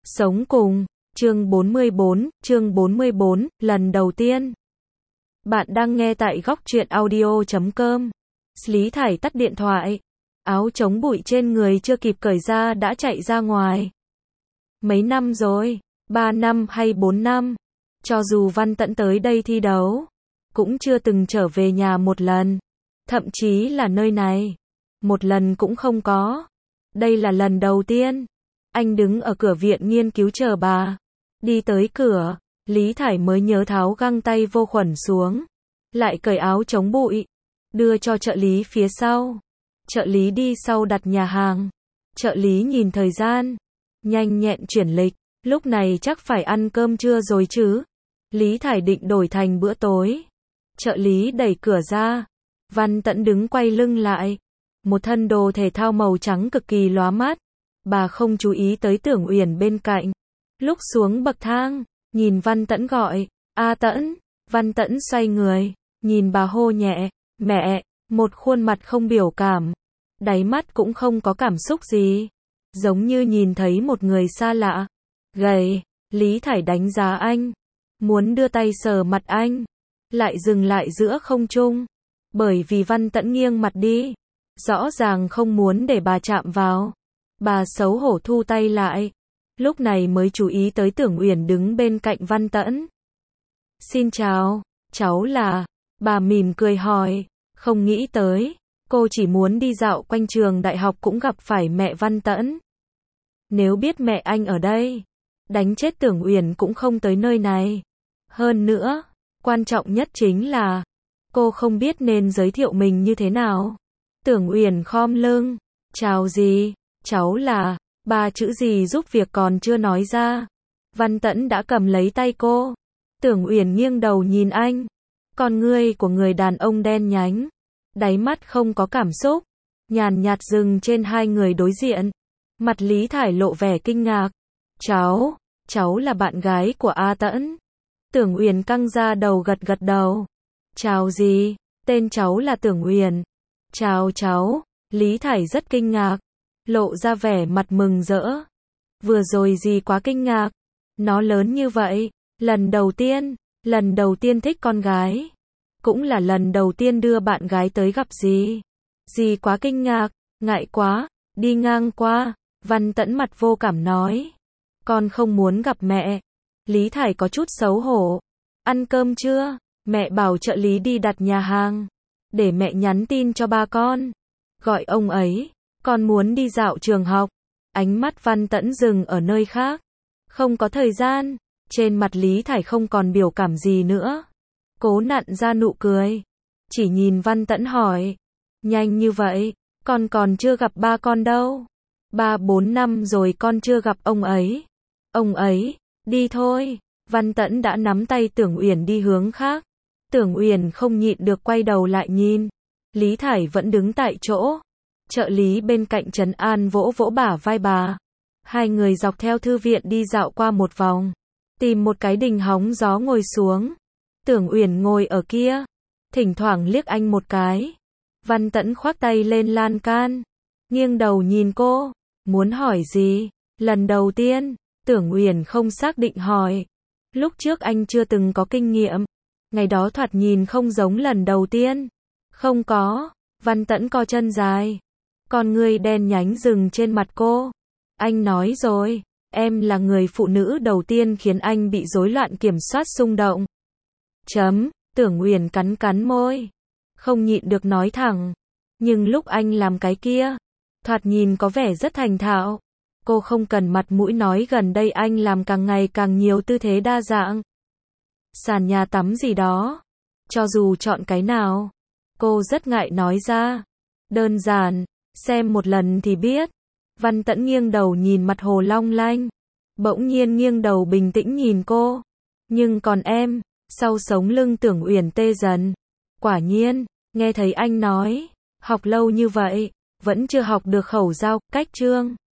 Sống cùng, chương 44, lần đầu tiên. Bạn đang nghe tại góc truyện audio.com. Lý Thải tắt điện thoại. Áo chống bụi trên người chưa kịp cởi ra đã chạy ra ngoài. Mấy năm rồi? 3 năm hay 4 năm? Cho dù Văn Tẫn tới đây thi đấu, cũng chưa từng trở về nhà một lần. Thậm chí là nơi này, một lần cũng không có. Đây là lần đầu tiên. Anh đứng ở cửa viện nghiên cứu chờ bà. Đi tới cửa, Lý Thải mới nhớ tháo găng tay vô khuẩn xuống. Lại cởi áo chống bụi. Đưa cho trợ lý phía sau. Trợ lý đi sau đặt nhà hàng. Trợ lý nhìn thời gian. Nhanh nhẹn chuyển lịch. Lúc này chắc phải ăn cơm trưa rồi chứ. Lý Thải định đổi thành bữa tối. Trợ lý đẩy cửa ra. Văn Tẫn đứng quay lưng lại. Một thân đồ thể thao màu trắng cực kỳ lóa mắt. Bà không chú ý tới Tưởng Uyển bên cạnh. Lúc xuống bậc thang, nhìn Văn Tẫn gọi, "A Tẫn." Văn Tẫn xoay người, nhìn bà hô nhẹ, "Mẹ." Một khuôn mặt không biểu cảm, đáy mắt cũng không có cảm xúc gì, giống như nhìn thấy một người xa lạ. Gầy, Lý Thải đánh giá anh, muốn đưa tay sờ mặt anh, lại dừng lại giữa không trung, bởi vì Văn Tẫn nghiêng mặt đi, rõ ràng không muốn để bà chạm vào. Bà xấu hổ thu tay lại, lúc này mới chú ý tới Tưởng Uyển đứng bên cạnh Văn Tẫn. "Xin chào, cháu là..." Bà mỉm cười hỏi, không nghĩ tới, cô chỉ muốn đi dạo quanh trường đại học cũng gặp phải mẹ Văn Tẫn. Nếu biết mẹ anh ở đây, đánh chết Tưởng Uyển cũng không tới nơi này. Hơn nữa, quan trọng nhất chính là, cô không biết nên giới thiệu mình như thế nào. Tưởng Uyển khom lưng, "Chào gì? Cháu là..." Ba chữ gì giúp việc còn chưa nói ra. Văn Tẫn đã cầm lấy tay cô. Tưởng Uyển nghiêng đầu nhìn anh. Con ngươi của người đàn ông đen nhánh. Đáy mắt không có cảm xúc. Nhàn nhạt dừng trên hai người đối diện. Mặt Lý Thải lộ vẻ kinh ngạc. Cháu là bạn gái của A Tẫn." Tưởng Uyển căng ra đầu gật gật đầu. "Chào gì? Tên cháu là Tưởng Uyển." "Chào cháu." Lý Thải rất kinh ngạc, lộ ra vẻ mặt mừng rỡ. Vừa rồi gì quá kinh ngạc, nó lớn như vậy, lần đầu tiên thích con gái, cũng là lần đầu tiên đưa bạn gái tới gặp gì. Gì quá kinh ngạc, ngại quá, đi ngang qua. Văn Tẫn mặt vô cảm nói, "Con không muốn gặp mẹ." Lý Thải có chút xấu hổ. "Ăn cơm chưa? Mẹ bảo trợ lý đi đặt nhà hàng, để mẹ nhắn tin cho ba con, gọi ông ấy. Con muốn đi dạo trường học." Ánh mắt Văn Tẫn dừng ở nơi khác. Không có thời gian. Trên mặt Lý Thải không còn biểu cảm gì nữa. Cố nặn ra nụ cười. Chỉ nhìn Văn Tẫn hỏi, "Nhanh như vậy, con còn chưa gặp ba con đâu. 3-4 năm rồi con chưa gặp ông ấy." "Ông ấy, đi thôi." Văn Tẫn đã nắm tay Tưởng Uyển đi hướng khác. Tưởng Uyển không nhịn được quay đầu lại nhìn. Lý Thải vẫn đứng tại chỗ. Trợ lý bên cạnh trấn an vỗ vỗ bả vai bà. Hai người dọc theo thư viện đi dạo qua một vòng, tìm một cái đình hóng gió ngồi xuống. Tưởng Uyển ngồi ở kia, thỉnh thoảng liếc anh một cái. Văn Tẫn khoác tay lên lan can, nghiêng đầu nhìn cô, muốn hỏi gì. Lần đầu tiên, Tưởng Uyển không xác định hỏi. Lúc trước anh chưa từng có kinh nghiệm, ngày đó thoạt nhìn không giống lần đầu tiên. "Không có." Văn Tẫn co chân dài, con ngươi đen nhánh dừng trên mặt cô. "Anh nói rồi, em là người phụ nữ đầu tiên khiến anh bị rối loạn kiểm soát xung động." Tưởng Uyển cắn cắn môi, không nhịn được nói thẳng. Nhưng lúc anh làm cái kia, thoạt nhìn có vẻ rất thành thạo. Cô không cần mặt mũi nói gần đây anh làm càng ngày càng nhiều tư thế đa dạng. Sàn nhà tắm gì đó. Cho dù chọn cái nào, cô rất ngại nói ra. Đơn giản, xem một lần thì biết. Văn Tẫn nghiêng đầu nhìn mặt hồ long lanh. Bỗng nhiên nghiêng đầu bình tĩnh nhìn cô. "Nhưng còn em." Sau sống lưng Tưởng Uyển tê dần. Quả nhiên, nghe thấy anh nói, học lâu như vậy, vẫn chưa học được khẩu giao, cách chương.